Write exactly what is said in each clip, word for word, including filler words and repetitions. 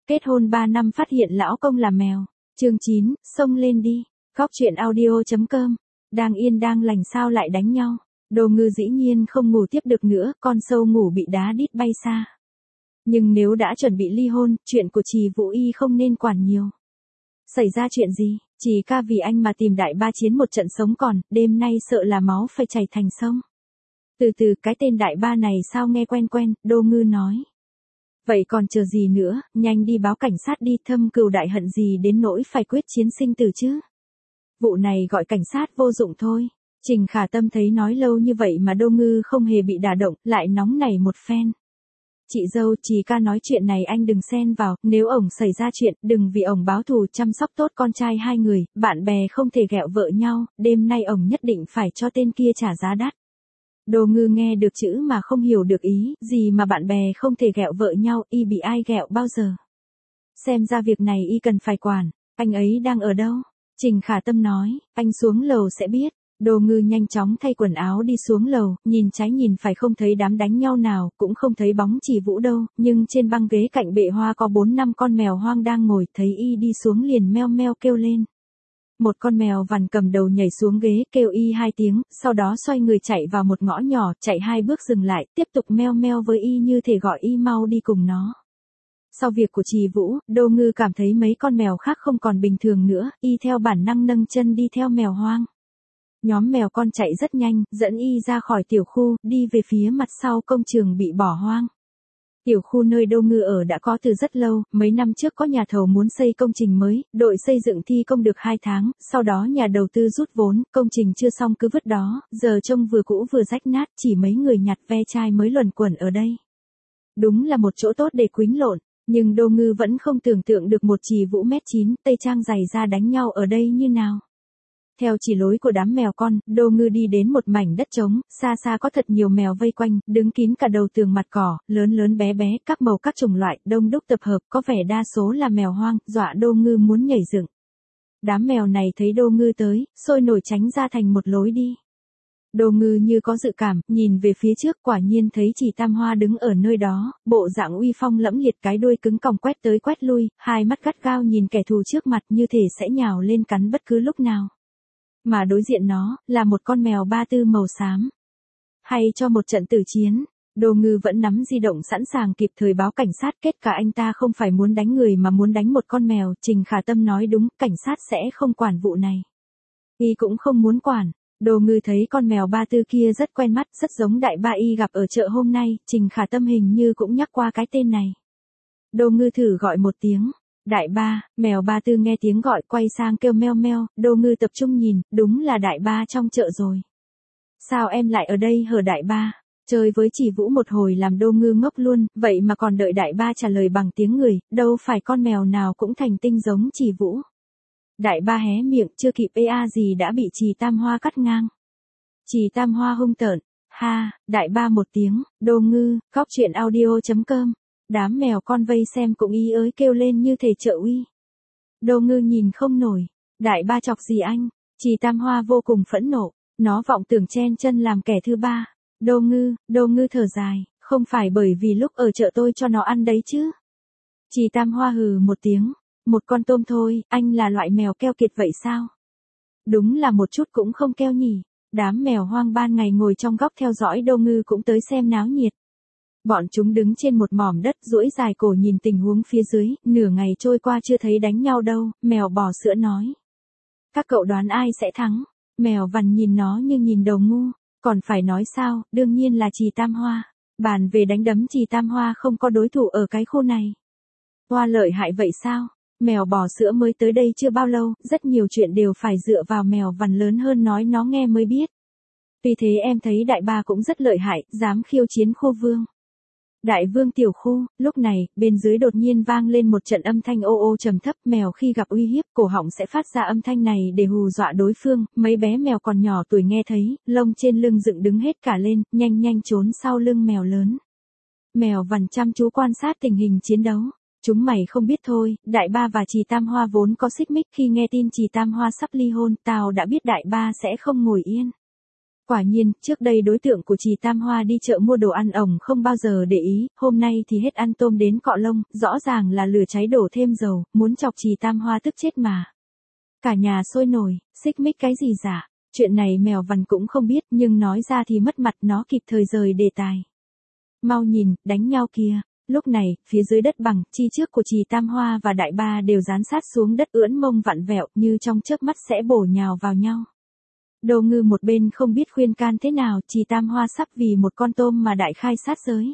Kết hôn ba năm phát hiện lão công là mèo. Chương chín, xông lên đi. Góc truyện audio chấm com. Đang yên đang lành sao lại đánh nhau. Đồ Ngư dĩ nhiên không ngủ tiếp được nữa, con sâu ngủ bị đá đít bay xa. Nhưng nếu đã chuẩn bị ly hôn, chuyện của Trì Vũ Y không nên quản nhiều. Xảy ra chuyện gì? Chỉ ca vì anh mà tìm đại ba chiến một trận sống còn, đêm nay sợ là máu phải chảy thành sông. Từ từ, cái tên đại ba này sao nghe quen quen, Đô Ngư nói. Vậy còn chờ gì nữa, nhanh đi báo cảnh sát đi, thâm cừu đại hận gì đến nỗi phải quyết chiến sinh tử chứ. Vụ này gọi cảnh sát vô dụng thôi. Trình Khả Tâm thấy nói lâu như vậy mà Đô Ngư không hề bị đả động, lại nóng nảy một phen. Chị dâu, Trì ca nói chuyện này anh đừng xen vào, nếu ổng xảy ra chuyện, đừng vì ổng báo thù chăm sóc tốt con trai hai người, bạn bè không thể ghẹo vợ nhau, đêm nay ổng nhất định phải cho tên kia trả giá đắt. Đô Ngư nghe được chữ mà không hiểu được ý, gì mà bạn bè không thể ghẹo vợ nhau, y bị ai ghẹo bao giờ. Xem ra việc này y cần phải quản, anh ấy đang ở đâu? Trình Khả Tâm nói, anh xuống lầu sẽ biết. Đô Ngư nhanh chóng thay quần áo đi xuống lầu, nhìn trái nhìn phải không thấy đám đánh nhau nào, cũng không thấy bóng Trì Vũ đâu, nhưng trên băng ghế cạnh bệ hoa có bốn năm con mèo hoang đang ngồi, thấy y đi xuống liền meo meo kêu lên. Một con mèo vằn cầm đầu nhảy xuống ghế kêu y hai tiếng, sau đó xoay người chạy vào một ngõ nhỏ, chạy hai bước dừng lại, tiếp tục meo meo với y như thể gọi y mau đi cùng nó. Sau việc của Trì Vũ, Đô Ngư cảm thấy mấy con mèo khác không còn bình thường nữa, y theo bản năng nâng chân đi theo mèo hoang. Nhóm mèo con chạy rất nhanh, dẫn y ra khỏi tiểu khu, đi về phía mặt sau công trường bị bỏ hoang. Tiểu khu nơi Đô Ngư ở đã có từ rất lâu, mấy năm trước có nhà thầu muốn xây công trình mới, đội xây dựng thi công được hai tháng, sau đó nhà đầu tư rút vốn, công trình chưa xong cứ vứt đó, giờ trông vừa cũ vừa rách nát, chỉ mấy người nhặt ve chai mới luẩn quẩn ở đây. Đúng là một chỗ tốt để quýnh lộn, nhưng Đô Ngư vẫn không tưởng tượng được một Trì Vũ mét chín, tây trang dày ra đánh nhau ở đây như nào. Theo chỉ lối của đám mèo con, Đô Ngư đi đến một mảnh đất trống, xa xa có thật nhiều mèo vây quanh, đứng kín cả đầu tường mặt cỏ, lớn lớn bé bé, các màu các chủng loại, đông đúc tập hợp, có vẻ đa số là mèo hoang, dọa Đô Ngư muốn nhảy dựng. Đám mèo này thấy Đô Ngư tới, sôi nổi tránh ra thành một lối đi. Đô Ngư như có dự cảm, nhìn về phía trước, quả nhiên thấy Trì Tam Hoa đứng ở nơi đó, bộ dạng uy phong lẫm liệt, cái đuôi cứng còng quét tới quét lui, hai mắt gắt gao nhìn kẻ thù trước mặt như thể sẽ nhào lên cắn bất cứ lúc nào. Mà đối diện nó, là một con mèo ba tư màu xám. Hay cho một trận tử chiến, Đô Ngư vẫn nắm di động sẵn sàng kịp thời báo cảnh sát, kết cả anh ta không phải muốn đánh người mà muốn đánh một con mèo, Trình Khả Tâm nói đúng, cảnh sát sẽ không quản vụ này. Y cũng không muốn quản, Đô Ngư thấy con mèo ba tư kia rất quen mắt, rất giống đại ba y gặp ở chợ hôm nay, Trình Khả Tâm hình như cũng nhắc qua cái tên này. Đô Ngư thử gọi một tiếng. Đại ba, mèo ba tư nghe tiếng gọi quay sang kêu meo meo, Đô Ngư tập trung nhìn, đúng là đại ba trong chợ rồi. Sao em lại ở đây hở đại ba? Chơi với Trì Vũ một hồi làm Đô Ngư ngốc luôn, vậy mà còn đợi đại ba trả lời bằng tiếng người, đâu phải con mèo nào cũng thành tinh giống Trì Vũ. Đại ba hé miệng, chưa kịp ê a gì đã bị Trì Tam Hoa cắt ngang. Trì Tam Hoa hung tợn, ha, đại ba một tiếng, Đô Ngư, góc truyện audio chấm com. Đám mèo con vây xem cũng ý ới kêu lên như thể trợ uy. Đô Ngư nhìn không nổi, đại ba chọc gì anh? Trì Tam Hoa vô cùng phẫn nộ, nó vọng tưởng chen chân làm kẻ thứ ba. Đô Ngư, Đô Ngư thở dài, không phải bởi vì lúc ở chợ tôi cho nó ăn đấy chứ. Trì Tam Hoa hừ một tiếng, một con tôm thôi, anh là loại mèo keo kiệt vậy sao? Đúng là một chút cũng không keo nhỉ. Đám mèo hoang ban ngày ngồi trong góc theo dõi Đô Ngư cũng tới xem náo nhiệt. Bọn chúng đứng trên một mỏm đất duỗi dài cổ nhìn tình huống phía dưới, nửa ngày trôi qua chưa thấy đánh nhau đâu, mèo bò sữa nói. Các cậu đoán ai sẽ thắng? Mèo vằn nhìn nó như nhìn đầu ngu, còn phải nói sao, đương nhiên là Trì Tam Hoa. Bàn về đánh đấm Trì Tam Hoa không có đối thủ ở cái khu này. Hoa lợi hại vậy sao? Mèo bò sữa mới tới đây chưa bao lâu, rất nhiều chuyện đều phải dựa vào mèo vằn lớn hơn nói nó nghe mới biết. Vì thế em thấy đại ba cũng rất lợi hại, dám khiêu chiến khu vương. Đại vương tiểu khu, lúc này, bên dưới đột nhiên vang lên một trận âm thanh ô ô trầm thấp, mèo khi gặp uy hiếp, cổ họng sẽ phát ra âm thanh này để hù dọa đối phương, mấy bé mèo còn nhỏ tuổi nghe thấy, lông trên lưng dựng đứng hết cả lên, nhanh nhanh trốn sau lưng mèo lớn. Mèo vằn chăm chú quan sát tình hình chiến đấu. Chúng mày không biết thôi, đại ba và Trì Tam Hoa vốn có xích mích, khi nghe tin Trì Tam Hoa sắp ly hôn, tao đã biết đại ba sẽ không ngồi yên. Quả nhiên, trước đây đối tượng của Trì Tam Hoa đi chợ mua đồ ăn ổng không bao giờ để ý, hôm nay thì hết ăn tôm đến cọ lông, rõ ràng là lửa cháy đổ thêm dầu, muốn chọc Trì Tam Hoa tức chết mà. Cả nhà sôi nổi, xích mích cái gì giả, chuyện này mèo vằn cũng không biết nhưng nói ra thì mất mặt, nó kịp thời rời đề tài. Mau nhìn, đánh nhau kìa. Lúc này, phía dưới đất bằng, chi trước của Trì Tam Hoa và Đại Ba đều dán sát xuống đất ưỡn mông vặn vẹo như trong chớp mắt sẽ bổ nhào vào nhau. Đô Ngư một bên không biết khuyên can thế nào, Trì Tam Hoa sắp vì một con tôm mà đại khai sát giới.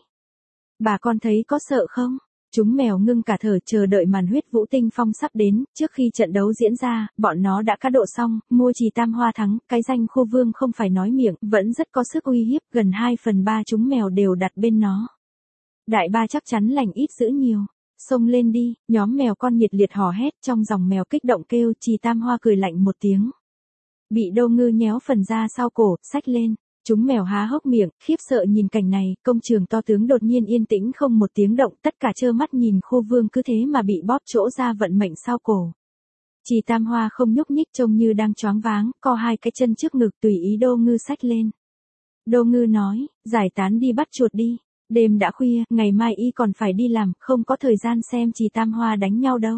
Bà con thấy có sợ không? Chúng mèo ngưng cả thở chờ đợi màn huyết vũ tinh phong sắp đến, trước khi trận đấu diễn ra, bọn nó đã cá độ xong, mua Trì Tam Hoa thắng, cái danh khu vương không phải nói miệng, vẫn rất có sức uy hiếp, gần hai phần ba chúng mèo đều đặt bên nó. Đại Ba chắc chắn lành ít dữ nhiều. Xông lên đi, nhóm mèo con nhiệt liệt hò hét, trong dòng mèo kích động kêu. Trì Tam Hoa cười lạnh một tiếng. Bị Đô Ngư nhéo phần da sau cổ, xách lên. Chúng mèo há hốc miệng, khiếp sợ nhìn cảnh này, công trường to tướng đột nhiên yên tĩnh không một tiếng động, tất cả trơ mắt nhìn Khô Vương cứ thế mà bị bóp chỗ ra vận mệnh sau cổ. Trì Tam Hoa không nhúc nhích trông như đang choáng váng, co hai cái chân trước ngực tùy ý Đô Ngư xách lên. Đô Ngư nói, giải tán đi bắt chuột đi. Đêm đã khuya, ngày mai y còn phải đi làm, không có thời gian xem Trì Tam Hoa đánh nhau đâu.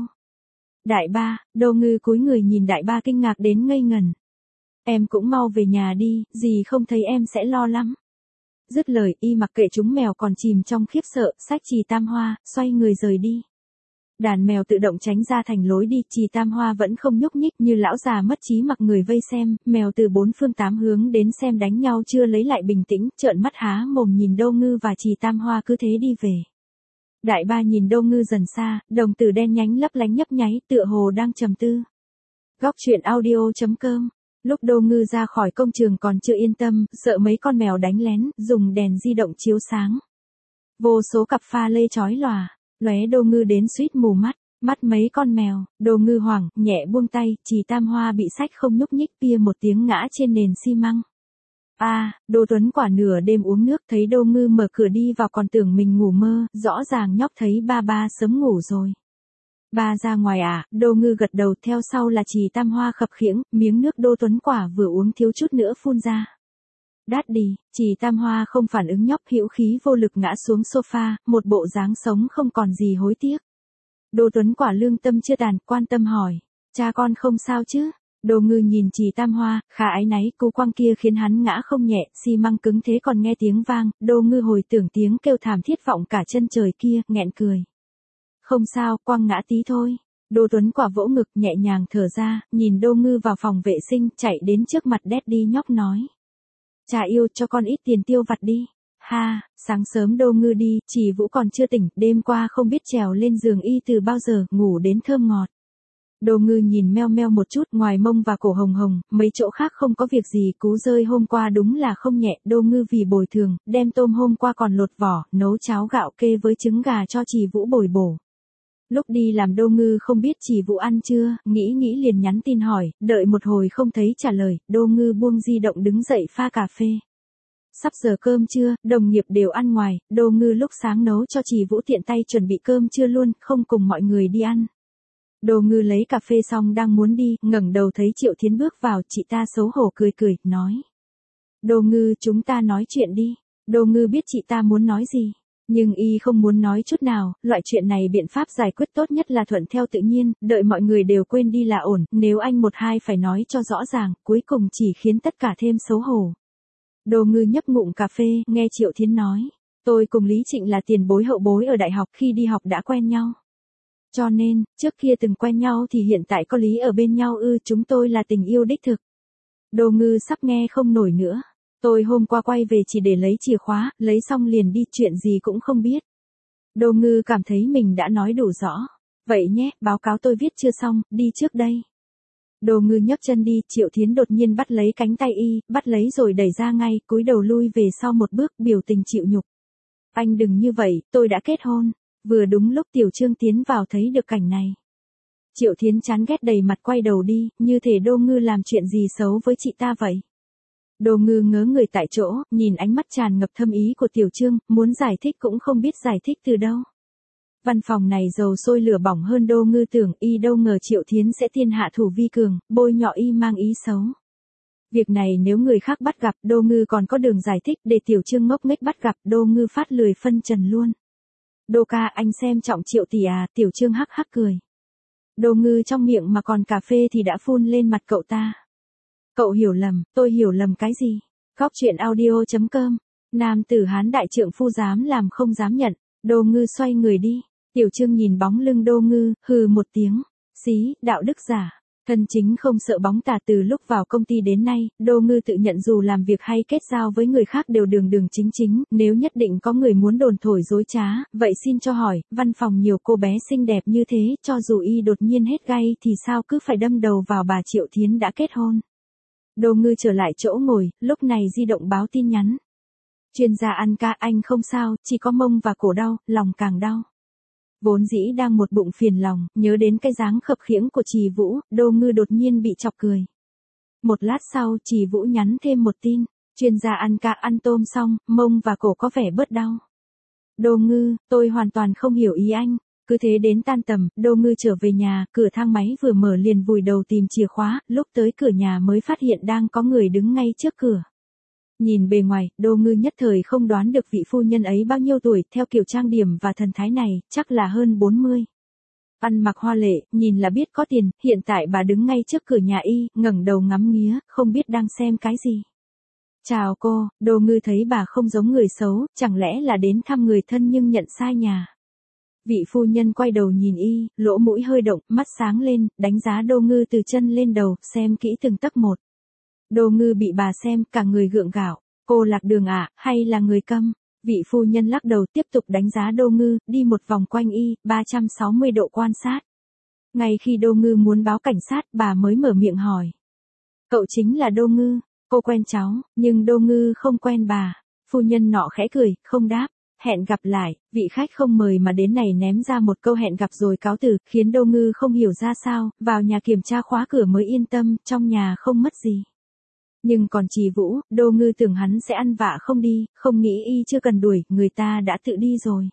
Đại Ba, Đô Ngư cúi người nhìn Đại Ba kinh ngạc đến ngây ngẩn. Em cũng mau về nhà đi, dì không thấy em sẽ lo lắm. Dứt lời, y mặc kệ chúng mèo còn chìm trong khiếp sợ, xách Trì Tam Hoa, xoay người rời đi. Đàn mèo tự động tránh ra thành lối đi, Trì Tam Hoa vẫn không nhúc nhích như lão già mất trí mặc người vây xem, mèo từ bốn phương tám hướng đến xem đánh nhau chưa lấy lại bình tĩnh, trợn mắt há mồm nhìn Đô Ngư và Trì Tam Hoa cứ thế đi về. Đại Ba nhìn Đô Ngư dần xa, đồng tử đen nhánh lấp lánh nhấp nháy, tựa hồ đang trầm tư. Góc truyện audio chấm com. Lúc Đô Ngư ra khỏi công trường còn chưa yên tâm, sợ mấy con mèo đánh lén, dùng đèn di động chiếu sáng. Vô số cặp pha lê chói lòa. Lóe Đô Ngư đến suýt mù mắt, mắt mấy con mèo, Đô Ngư hoảng, nhẹ buông tay, Trì Tam Hoa bị xách không nhúc nhích, pia một tiếng ngã trên nền xi măng. A, à, Đô Tuấn Quả nửa đêm uống nước thấy Đô Ngư mở cửa đi vào còn tưởng mình ngủ mơ, rõ ràng nhóc thấy ba ba sớm ngủ rồi. Ba ra ngoài à, Đô Ngư gật đầu, theo sau là Trì Tam Hoa khập khiễng, miếng nước Đô Tuấn Quả vừa uống thiếu chút nữa phun ra. Đát đi, Trì Tam Hoa không phản ứng, nhóc hữu khí vô lực ngã xuống sofa, một bộ dáng sống không còn gì hối tiếc. Đô Tuấn Quả lương tâm chưa tàn, quan tâm hỏi, cha con không sao chứ? Đô Ngư nhìn Trì Tam Hoa, khá áy náy, cú quăng kia khiến hắn ngã không nhẹ, xi măng cứng thế còn nghe tiếng vang, Đô Ngư hồi tưởng tiếng kêu thảm thiết vọng cả chân trời kia, nghẹn cười. Không sao, quăng ngã tí thôi. Đô Tuấn Quả vỗ ngực nhẹ nhàng thở ra, nhìn Đô Ngư vào phòng vệ sinh, chạy đến trước mặt Daddy nhóc nói. Cha yêu, cho con ít tiền tiêu vặt đi. Ha, sáng sớm Đô Ngư đi, Trì Vũ còn chưa tỉnh, đêm qua không biết trèo lên giường y từ bao giờ, ngủ đến thơm ngọt. Đô Ngư nhìn meo meo một chút, ngoài mông và cổ hồng hồng, mấy chỗ khác không có việc gì, cú rơi hôm qua đúng là không nhẹ. Đô Ngư vì bồi thường, đem tôm hôm qua còn lột vỏ, nấu cháo gạo kê với trứng gà cho Trì Vũ bồi bổ. Lúc đi làm Đô Ngư không biết Trì Vũ ăn chưa, nghĩ nghĩ liền nhắn tin hỏi, đợi một hồi không thấy trả lời, Đô Ngư buông di động đứng dậy pha cà phê. Sắp giờ cơm trưa, đồng nghiệp đều ăn ngoài, Đô Ngư lúc sáng nấu cho Trì Vũ tiện tay chuẩn bị cơm trưa luôn, không cùng mọi người đi ăn. Đô Ngư lấy cà phê xong đang muốn đi, ngẩng đầu thấy Triệu Thiến bước vào, chị ta xấu hổ cười cười, nói. Đô Ngư, chúng ta nói chuyện đi. Đô Ngư biết chị ta muốn nói gì. Nhưng y không muốn nói chút nào, loại chuyện này biện pháp giải quyết tốt nhất là thuận theo tự nhiên, đợi mọi người đều quên đi là ổn, nếu anh một hai phải nói cho rõ ràng, cuối cùng chỉ khiến tất cả thêm xấu hổ. Đô Ngư nhấp ngụm cà phê, nghe Triệu Thiến nói, tôi cùng Lý Trịnh là tiền bối hậu bối ở đại học, khi đi học đã quen nhau. Cho nên, trước kia từng quen nhau thì hiện tại có lý ở bên nhau ư, chúng tôi là tình yêu đích thực. Đô Ngư sắp nghe không nổi nữa. Tôi hôm qua quay về chỉ để lấy chìa khóa, lấy xong liền đi, chuyện gì cũng không biết. Đô Ngư cảm thấy mình đã nói đủ rõ. Vậy nhé, báo cáo tôi viết chưa xong, đi trước đây. Đô Ngư nhấc chân đi, Triệu Thiến đột nhiên bắt lấy cánh tay y, bắt lấy rồi đẩy ra ngay, cúi đầu lui về sau một bước, biểu tình chịu nhục. Anh đừng như vậy, tôi đã kết hôn. Vừa đúng lúc Tiểu Trương tiến vào thấy được cảnh này. Triệu Thiến chán ghét đầy mặt quay đầu đi, như thể Đô Ngư làm chuyện gì xấu với chị ta vậy. Đô Ngư ngớ người tại chỗ, nhìn ánh mắt tràn ngập thâm ý của Tiểu Trương, muốn giải thích cũng không biết giải thích từ đâu. Văn phòng này dầu sôi lửa bỏng hơn Đô Ngư tưởng, y đâu ngờ Triệu Thiến sẽ thiên hạ thủ vi cường, bôi nhọ y mang ý xấu. Việc này nếu người khác bắt gặp, Đô Ngư còn có đường giải thích, để Tiểu Trương ngốc nghếch bắt gặp, Đô Ngư phát lười phân trần luôn. Đô ca, anh xem trọng Triệu tỷ à, Tiểu Trương hắc hắc cười. Đô Ngư trong miệng mà còn cà phê thì đã phun lên mặt cậu ta. Cậu hiểu lầm, tôi hiểu lầm cái gì? Góc chuyện audio chấm com. Nam tử Hán đại trượng phu dám làm không dám nhận. Đô Ngư xoay người đi. Tiểu Trương nhìn bóng lưng Đô Ngư, hừ một tiếng. Xí, đạo đức giả. Thân chính không sợ bóng tà. Từ lúc vào công ty đến nay, Đô Ngư tự nhận dù làm việc hay kết giao với người khác đều đường đường chính chính, nếu nhất định có người muốn đồn thổi dối trá, vậy xin cho hỏi, văn phòng nhiều cô bé xinh đẹp như thế, cho dù y đột nhiên hết gay thì sao cứ phải đâm đầu vào bà Triệu Thiến đã kết hôn. Đô Ngư trở lại chỗ ngồi, lúc này di động báo tin nhắn. Chuyên gia ăn ca, anh không sao, chỉ có mông và cổ đau, lòng càng đau. Vốn dĩ đang một bụng phiền lòng, nhớ đến cái dáng khập khiễng của Trì Vũ, Đô Ngư đột nhiên bị chọc cười. Một lát sau, Trì Vũ nhắn thêm một tin, chuyên gia ăn ca ăn tôm xong, mông và cổ có vẻ bớt đau. Đô Ngư, tôi hoàn toàn không hiểu ý anh. Cứ thế đến tan tầm, Đô Ngư trở về nhà, cửa thang máy vừa mở liền vùi đầu tìm chìa khóa, lúc tới cửa nhà mới phát hiện đang có người đứng ngay trước cửa. Nhìn bề ngoài, Đô Ngư nhất thời không đoán được vị phu nhân ấy bao nhiêu tuổi, theo kiểu trang điểm và thần thái này, chắc là hơn bốn mươi. Ăn mặc hoa lệ, nhìn là biết có tiền, hiện tại bà đứng ngay trước cửa nhà y, ngẩng đầu ngắm nghía, không biết đang xem cái gì. Chào cô, Đô Ngư thấy bà không giống người xấu, chẳng lẽ là đến thăm người thân nhưng nhận sai nhà. Vị phu nhân quay đầu nhìn y, lỗ mũi hơi động, mắt sáng lên, đánh giá Đô Ngư từ chân lên đầu, xem kỹ từng tấc một. Đô Ngư bị bà xem, cả người gượng gạo. Cô lạc đường à, hay là người câm? Vị phu nhân lắc đầu tiếp tục đánh giá Đô Ngư, đi một vòng quanh y, ba trăm sáu mươi độ quan sát. Ngay khi Đô Ngư muốn báo cảnh sát, bà mới mở miệng hỏi. Cậu chính là Đô Ngư, cô quen cháu, nhưng Đô Ngư không quen bà. Phu nhân nọ khẽ cười, không đáp. Hẹn gặp lại, vị khách không mời mà đến này ném ra một câu hẹn gặp rồi cáo từ, khiến Đô Ngư không hiểu ra sao, vào nhà kiểm tra khóa cửa mới yên tâm, trong nhà không mất gì. Nhưng còn Trì Vũ, Đô Ngư tưởng hắn sẽ ăn vạ không đi, không nghĩ y chưa cần đuổi, người ta đã tự đi rồi.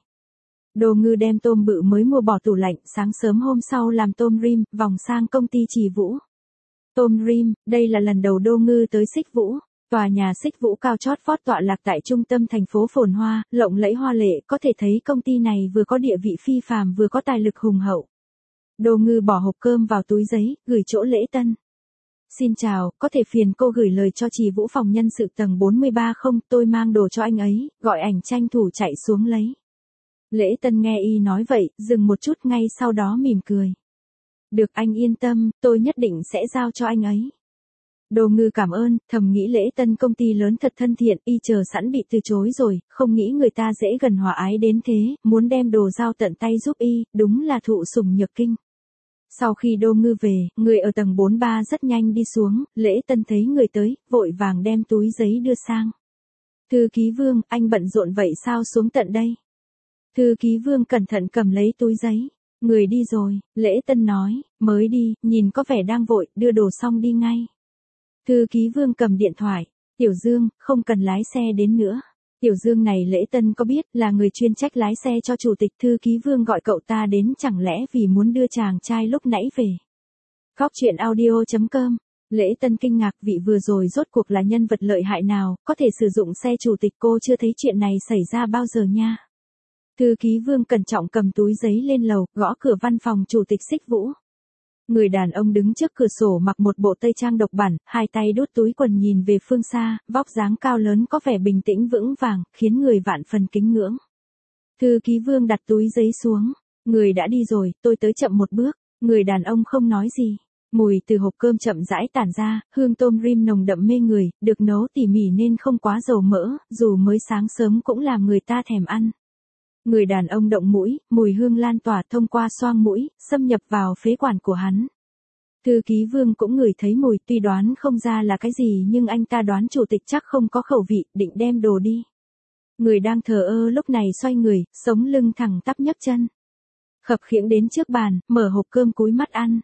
Đô Ngư đem tôm bự mới mua bỏ tủ lạnh, sáng sớm hôm sau làm tôm rim, vòng sang công ty Trì Vũ. Tôm rim, đây là lần đầu Đô Ngư tới Xích Vũ. Tòa nhà Xích Vũ cao chót vót tọa lạc tại trung tâm thành phố phồn hoa, lộng lẫy hoa lệ, có thể thấy công ty này vừa có địa vị phi phàm vừa có tài lực hùng hậu. Đô Ngư bỏ hộp cơm vào túi giấy, gửi chỗ lễ tân. Xin chào, có thể phiền cô gửi lời cho Trì Vũ phòng nhân sự tầng bốn mươi ba không, tôi mang đồ cho anh ấy, gọi ảnh tranh thủ chạy xuống lấy. Lễ tân nghe y nói vậy, dừng một chút ngay sau đó mỉm cười. Được anh yên tâm, tôi nhất định sẽ giao cho anh ấy. Đô Ngư cảm ơn, thầm nghĩ lễ tân công ty lớn thật thân thiện, y chờ sẵn bị từ chối rồi, không nghĩ người ta dễ gần hòa ái đến thế, muốn đem đồ giao tận tay giúp y, đúng là thụ sủng nhược kinh. Sau khi Đô Ngư về, người ở tầng bốn mươi ba rất nhanh đi xuống, lễ tân thấy người tới, vội vàng đem túi giấy đưa sang. Thư ký Vương, anh bận rộn vậy sao xuống tận đây? Thư ký Vương cẩn thận cầm lấy túi giấy. Người đi rồi, lễ tân nói, mới đi, nhìn có vẻ đang vội, đưa đồ xong đi ngay. Thư ký Vương cầm điện thoại, Tiểu Dương, không cần lái xe đến nữa. Tiểu Dương này lễ tân có biết là người chuyên trách lái xe cho chủ tịch. Thư ký Vương gọi cậu ta đến chẳng lẽ vì muốn đưa chàng trai lúc nãy về. Góc chuyện audio chấm com. Lễ tân kinh ngạc vị vừa rồi rốt cuộc là nhân vật lợi hại nào, có thể sử dụng xe chủ tịch, cô chưa thấy chuyện này xảy ra bao giờ nha. Thư ký Vương cẩn trọng cầm túi giấy lên lầu, gõ cửa văn phòng chủ tịch Xích Vũ. Người đàn ông đứng trước cửa sổ mặc một bộ tây trang độc bản, hai tay đút túi quần nhìn về phương xa, vóc dáng cao lớn có vẻ bình tĩnh vững vàng, khiến người vạn phần kính ngưỡng. Thư ký Vương đặt túi giấy xuống. Người đã đi rồi, tôi tới chậm một bước. Người đàn ông không nói gì. Mùi từ hộp cơm chậm rãi tản ra, hương tôm rim nồng đậm mê người, được nấu tỉ mỉ nên không quá dầu mỡ, dù mới sáng sớm cũng làm người ta thèm ăn. Người đàn ông động mũi, mùi hương lan tỏa thông qua xoang mũi, xâm nhập vào phế quản của hắn. Thư ký Vương cũng ngửi thấy mùi, tuy đoán không ra là cái gì nhưng anh ta đoán chủ tịch chắc không có khẩu vị, định đem đồ đi. Người đang thờ ơ lúc này xoay người, sống lưng thẳng tắp nhấc chân. Khập khiễng đến trước bàn, mở hộp cơm cúi mắt ăn.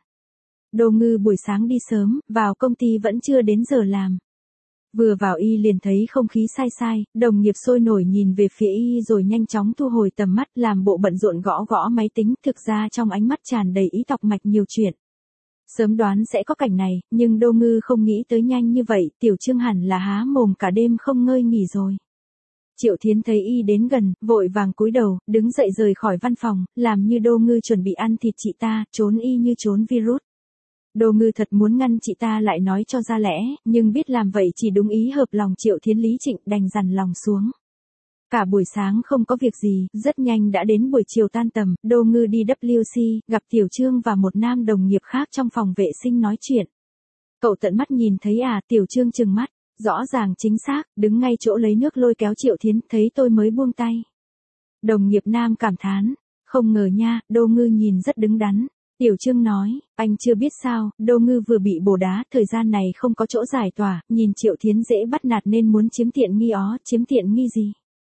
Đô Ngư buổi sáng đi sớm, vào công ty vẫn chưa đến giờ làm. Vừa vào y liền thấy không khí sai sai, đồng nghiệp sôi nổi nhìn về phía y rồi nhanh chóng thu hồi tầm mắt làm bộ bận rộn gõ gõ máy tính, thực ra trong ánh mắt tràn đầy ý tọc mạch nhiều chuyện. Sớm đoán sẽ có cảnh này, nhưng Đô Ngư không nghĩ tới nhanh như vậy, Tiểu Trương hẳn là há mồm cả đêm không ngơi nghỉ rồi. Triệu Thiến thấy y đến gần, vội vàng cúi đầu, đứng dậy rời khỏi văn phòng, làm như Đô Ngư chuẩn bị ăn thịt chị ta, trốn y như trốn virus. Đô Ngư thật muốn ngăn chị ta lại nói cho ra lẽ, nhưng biết làm vậy chỉ đúng ý hợp lòng Triệu Thiến lý trịnh, đành dằn lòng xuống. Cả buổi sáng không có việc gì, rất nhanh đã đến buổi chiều tan tầm, Đô Ngư đi W C, gặp Tiểu Trương và một nam đồng nghiệp khác trong phòng vệ sinh nói chuyện. Cậu tận mắt nhìn thấy à, Tiểu Trương trừng mắt, rõ ràng chính xác, đứng ngay chỗ lấy nước lôi kéo Triệu Thiến, thấy tôi mới buông tay. Đồng nghiệp nam cảm thán, không ngờ nha, Đô Ngư nhìn rất đứng đắn. Tiểu Trương nói, anh chưa biết sao, Đô Ngư vừa bị bổ đá, thời gian này không có chỗ giải tỏa, nhìn Triệu Thiến dễ bắt nạt nên muốn chiếm tiện nghi ó, chiếm tiện nghi gì.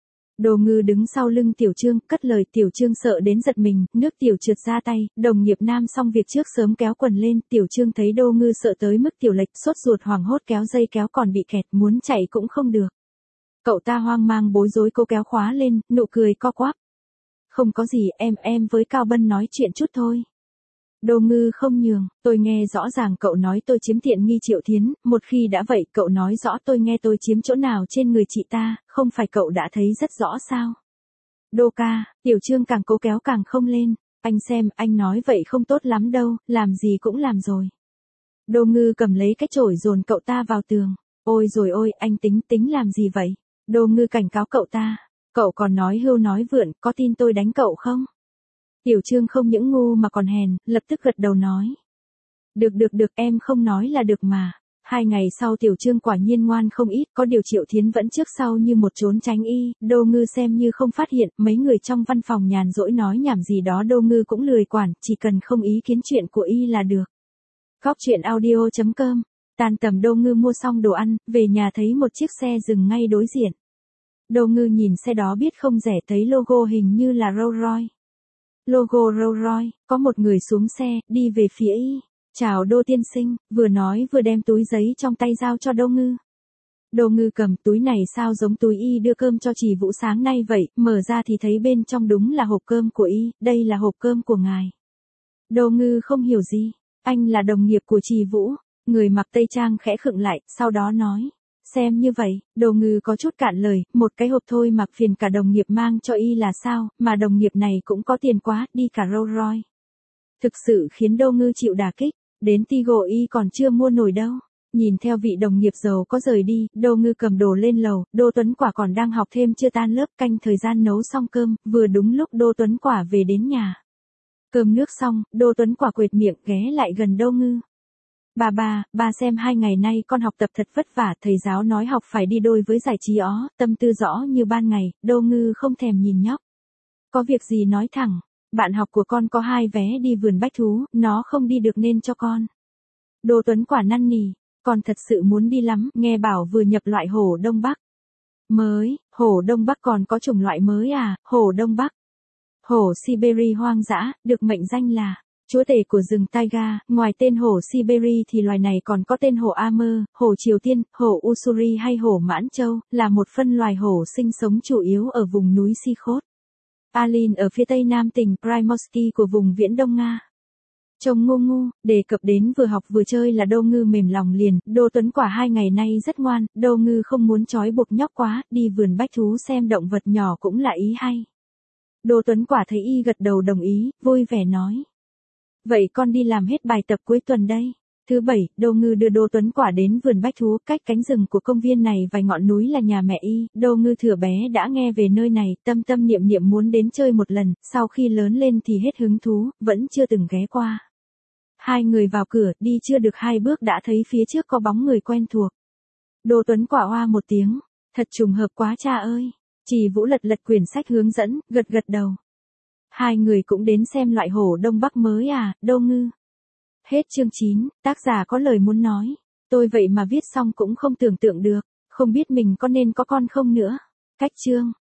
Đô Ngư đứng sau lưng Tiểu Trương, cất lời. Tiểu Trương sợ đến giật mình, nước tiểu trượt ra tay, đồng nghiệp nam xong việc trước sớm kéo quần lên, Tiểu Trương thấy Đô Ngư sợ tới mức tiểu lệch, sốt ruột hoảng hốt kéo dây kéo còn bị kẹt, muốn chạy cũng không được. Cậu ta hoang mang bối rối cố kéo khóa lên, nụ cười co quắp. Không có gì, em em với Cao Bân nói chuyện chút thôi. Đô Ngư không nhường, tôi nghe rõ ràng cậu nói tôi chiếm tiện nghi Triệu Thiến, một khi đã vậy cậu nói rõ tôi nghe tôi chiếm chỗ nào trên người chị ta, không phải cậu đã thấy rất rõ sao. Đô ca, Tiểu Trương càng cố kéo càng không lên, anh xem, anh nói vậy không tốt lắm đâu, làm gì cũng làm rồi. Đô Ngư cầm lấy cái chổi dồn cậu ta vào tường, ôi rồi ôi, anh tính tính làm gì vậy? Đô Ngư cảnh cáo cậu ta, cậu còn nói hưu nói vượn, có tin tôi đánh cậu không? Tiểu Trương không những ngu mà còn hèn, lập tức gật đầu nói. Được được được, em không nói là được mà. Hai ngày sau Tiểu Trương quả nhiên ngoan không ít, có điều Triệu Thiến vẫn trước sau như một trốn tránh y, Đô Ngư xem như không phát hiện, mấy người trong văn phòng nhàn rỗi nói nhảm gì đó Đô Ngư cũng lười quản, chỉ cần không ý kiến chuyện của y là được. Góc truyện audio chấm com, tan tầm Đô Ngư mua xong đồ ăn, về nhà thấy một chiếc xe dừng ngay đối diện. Đô Ngư nhìn xe đó biết không rẻ, thấy logo hình như là Rolls Royce. Logo Rolls Royce, có một người xuống xe, đi về phía y. Chào Đô tiên sinh, vừa nói vừa đem túi giấy trong tay giao cho Đô Ngư. Đô Ngư cầm túi này sao giống túi y đưa cơm cho Trì Vũ sáng nay vậy, mở ra thì thấy bên trong đúng là hộp cơm của y, đây là hộp cơm của ngài. Đô Ngư không hiểu gì, anh là đồng nghiệp của Trì Vũ, người mặc tây trang khẽ khựng lại, sau đó nói. Xem như vậy, Đô Ngư có chút cạn lời, một cái hộp thôi mặc phiền cả đồng nghiệp mang cho y là sao, mà đồng nghiệp này cũng có tiền quá, đi cả Rolls Royce. Thực sự khiến Đô Ngư chịu đả kích, đến Tigo y còn chưa mua nổi đâu. Nhìn theo vị đồng nghiệp giàu có rời đi, Đô Ngư cầm đồ lên lầu, Đô Tuấn Quả còn đang học thêm chưa tan lớp, canh thời gian nấu xong cơm, vừa đúng lúc Đô Tuấn Quả về đến nhà. Cơm nước xong, Đô Tuấn Quả quệt miệng ghé lại gần Đô Ngư. Bà bà, bà xem hai ngày nay con học tập thật vất vả, thầy giáo nói học phải đi đôi với giải trí ó, tâm tư rõ như ban ngày, Đô Ngư không thèm nhìn nhóc. Có việc gì nói thẳng, bạn học của con có hai vé đi vườn bách thú, nó không đi được nên cho con. Đô Tuấn Quả năn nỉ, con thật sự muốn đi lắm, nghe bảo vừa nhập loại hổ Đông Bắc. Mới, hổ Đông Bắc còn có chủng loại mới à, hổ Đông Bắc. Hổ Siberia hoang dã, được mệnh danh là chúa tể của rừng taiga, ngoài tên hổ Siberia thì loài này còn có tên hổ Amur, hổ Triều Tiên, hổ Ussuri hay hổ Mãn Châu, là một phân loài hổ sinh sống chủ yếu ở vùng núi Sikhot. Alin ở phía tây nam tỉnh Primorsky của vùng Viễn Đông Nga. Trông ngu ngu, đề cập đến vừa học vừa chơi là Đô Ngư mềm lòng liền, Đô Tuấn Quả hai ngày nay rất ngoan, Đô Ngư không muốn trói buộc nhóc quá, đi vườn bách thú xem động vật nhỏ cũng là ý hay. Đô Tuấn Quả thấy y gật đầu đồng ý, vui vẻ nói. Vậy con đi làm hết bài tập cuối tuần đây. Thứ bảy, Đô Ngư đưa Đô Tuấn Quả đến vườn bách thú, cách cánh rừng của công viên này vài ngọn núi là nhà mẹ y, Đô Ngư thửa bé đã nghe về nơi này, tâm tâm niệm niệm muốn đến chơi một lần, sau khi lớn lên thì hết hứng thú, vẫn chưa từng ghé qua. Hai người vào cửa, đi chưa được hai bước đã thấy phía trước có bóng người quen thuộc. Đô Tuấn Quả oa một tiếng, thật trùng hợp quá cha ơi. Trì Vũ lật lật quyển sách hướng dẫn, gật gật đầu. Hai người cũng đến xem loại hổ Đông Bắc mới à, Đô Ngư. Hết chương chín, tác giả có lời muốn nói. Tôi vậy mà viết xong cũng không tưởng tượng được, không biết mình có nên có con không nữa. Cách chương.